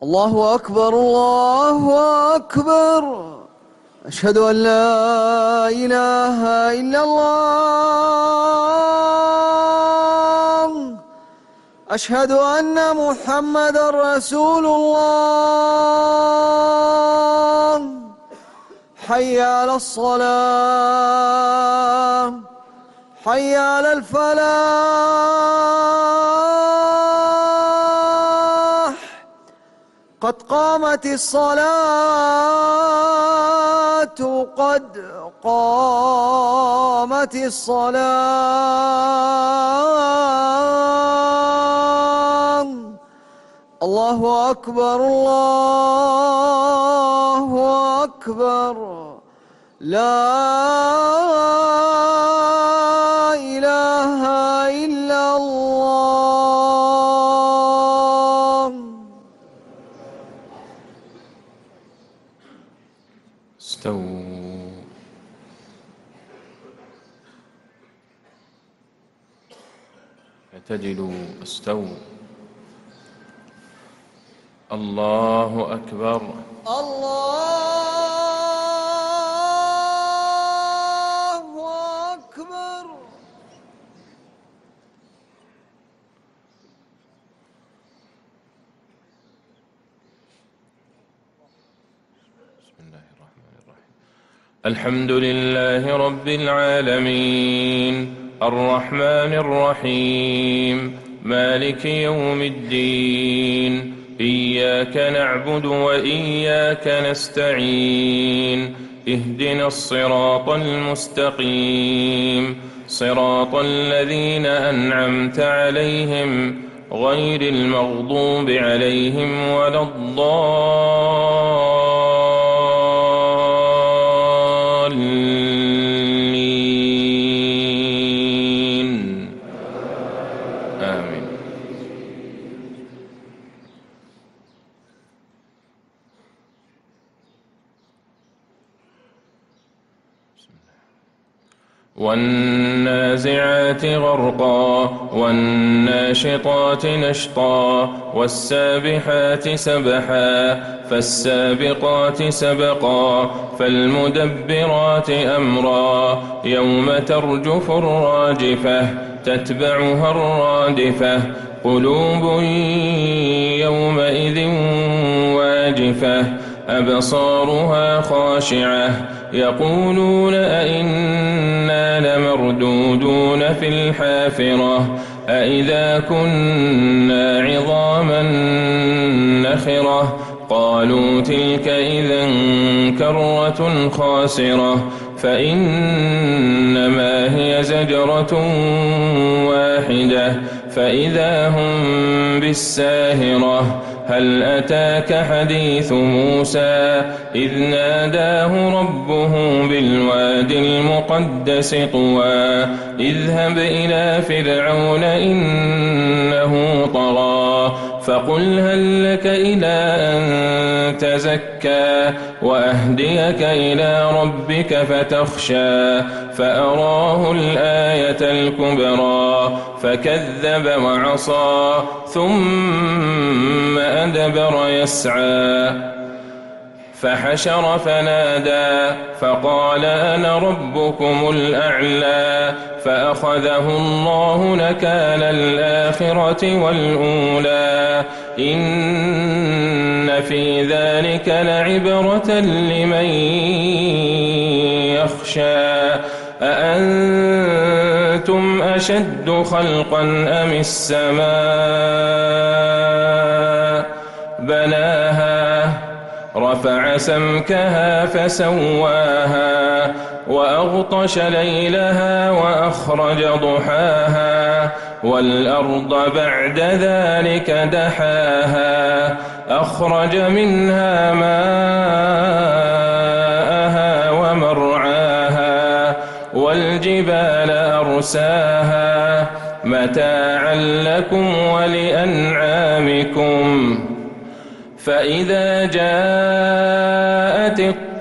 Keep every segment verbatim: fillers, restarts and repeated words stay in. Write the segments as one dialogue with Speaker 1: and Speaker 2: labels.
Speaker 1: الله أكبر الله أكبر. أشهد أن لا إله إلا الله. أشهد أن محمدًا رسول الله. حي على الصلاة، حي على الفلاح. قد قامت الصلاة، قد قامت الصلاة. الله أكبر الله أكبر. لا إله إلا الله.
Speaker 2: استووا. اعتدلوا. استووا. الله أكبر.
Speaker 1: الله أكبر.
Speaker 2: بسم الله الرحمن الرحيم. الحمد لله رب العالمين الرحمن الرحيم مالك يوم الدين. إياك نعبد وإياك نستعين. اهدنا الصراط المستقيم صراط الذين أنعمت عليهم غير المغضوب عليهم ولا الضالين. آمين. والنازعات غرقا والناشطات نشطا والسابحات سبحا فالسابقات سبقا فالمدبرات أمرا. يوم ترجف الراجفة تتبعها الرادفة. قلوب يومئذ واجفة أبصارها خاشعة يقولون أئنا لمردودون في الحافرة أئذا كنا عظاما نخرة. قالوا تلك إذا كرة خاسرة فإنما هي زجرة واحدة فإذا هم بالساهرة. هل أتاك حديث موسى إذ ناداه ربه بالواد المقدس طوى. اذهب إلى فرعون إنه طغى فقل هل لك إلى أن تزكى وأهديك إلى ربك فتخشى. فأراه الآية الكبرى فكذب وعصى ثم أدبر يسعى. فحشر فنادى فقال أنا ربكم الأعلى. فأخذه الله نكال الآخرة والأولى. إن في ذلك لعبرة لمن يخشى. أأنتم أشد خلقا أم السماء بناها رفع سمكها فسواها وأغطش ليلها وأخرج ضحاها والأرض بعد ذلك دحاها أخرج منها ماءها ومرعاها والجبال أرساها متاعا لكم ولأنعامكم. فإذا جاءت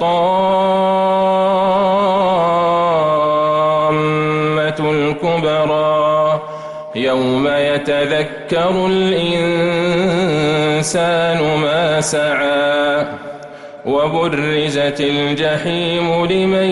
Speaker 2: الطامة الكبرى يوم يتذكر الإنسان الإنسان ما سعى وبرزت الجحيم لمن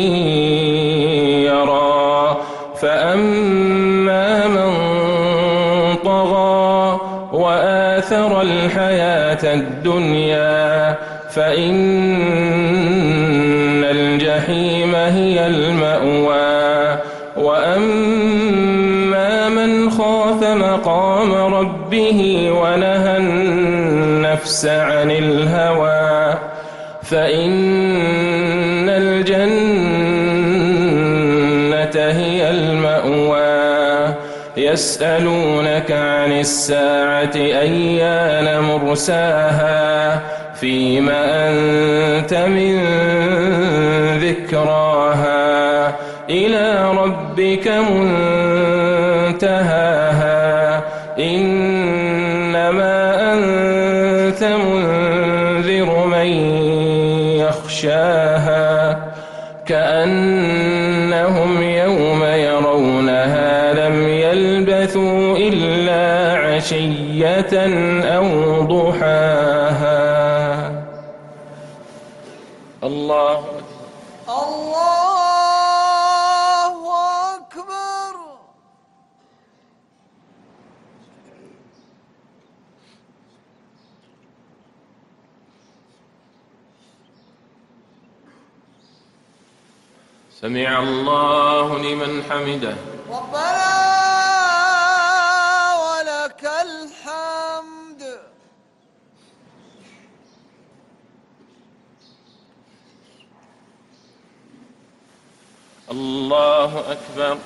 Speaker 2: يرى فأما من طغى وآثر الحياة الدنيا فإن الجحيم هي المأوى وأما من خاف مقام ربه ونهى النفس عن الهوى فإن الجنة هي المأوى يسألونك عن الساعة أيان مرساها فيما أنت من ذكراها إلى ربك منتهاها إنما أنت منذر من يخشاها كأنهم يوم يرونها لم يلبثوا إلا عشية أو ضحاها. الله
Speaker 1: الله أكبر.
Speaker 2: سمع الله لمن حمده.
Speaker 1: ربنا ولك الحمد.
Speaker 2: الله أكبر.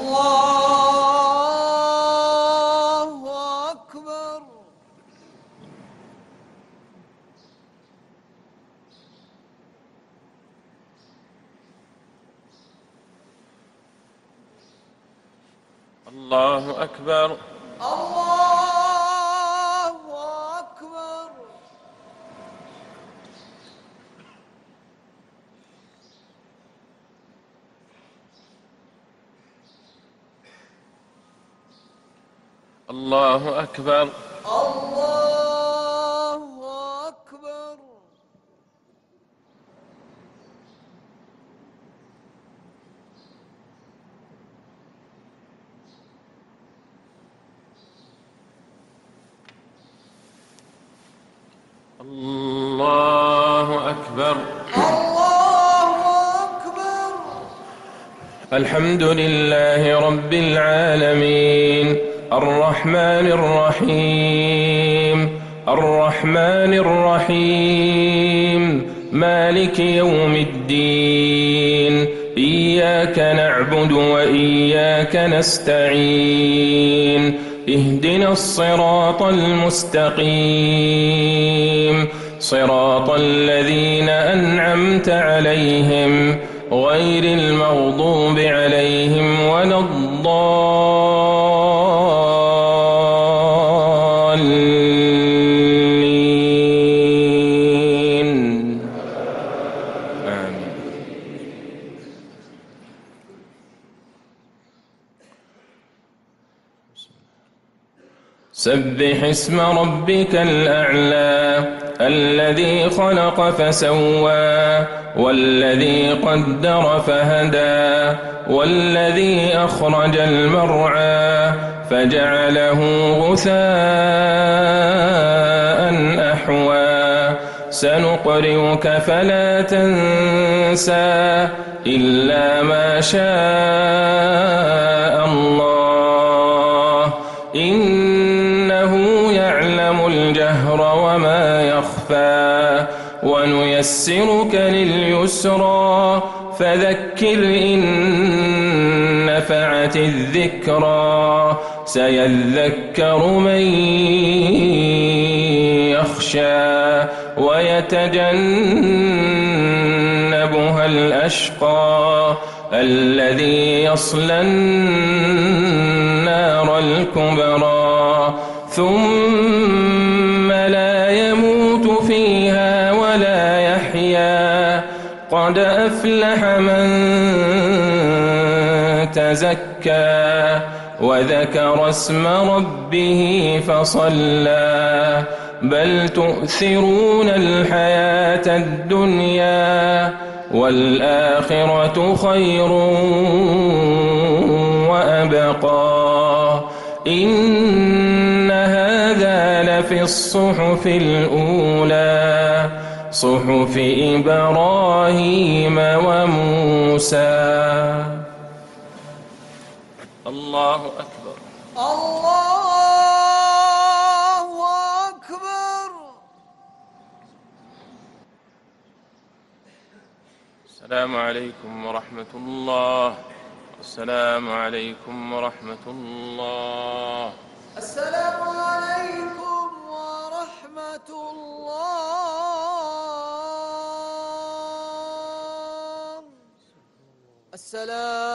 Speaker 1: الله أكبر.
Speaker 2: الله أكبر.
Speaker 1: الله أكبر.
Speaker 2: الله أكبر.
Speaker 1: الله أكبر.
Speaker 2: الله أكبر.
Speaker 1: الله أكبر.
Speaker 2: الحمد لله رب العالمين الرحمن الرحيم الرحمن الرحيم مالك يوم الدين إياك نعبد وإياك نستعين اهدنا الصراط المستقيم صراط الذين أنعمت عليهم غير المغضوب عليهم ولا الضالين آمين. سبح اسم ربك الأعلى الذي خلق فسوى والذي قدر فهدى والذي أخرج المرعى فجعله غثاء أحوى سنقرئك فلا تنسى إلا ما شاء الله إنه يعلم الجهر وما يخفى ونيسرك لليسرى فذكر إن نفعت الذكرى سيذكر من يخشى ويتجنبها الأشقى الذي يصلى النار الكبرى ثم لا يموت فيها ولا يحيا قد أفلح من تزكى وذكر اسم ربه فصلى بل تؤثرون الحياة الدنيا والآخرة خير وأبقى إن هذا لفي الصحف الأولى صحف إبراهيم وموسى. الله أكبر.
Speaker 1: الله أكبر.
Speaker 2: السلام عليكم ورحمة الله. السلام عليكم ورحمة الله.
Speaker 1: السلام عليكم ورحمة الله. السلام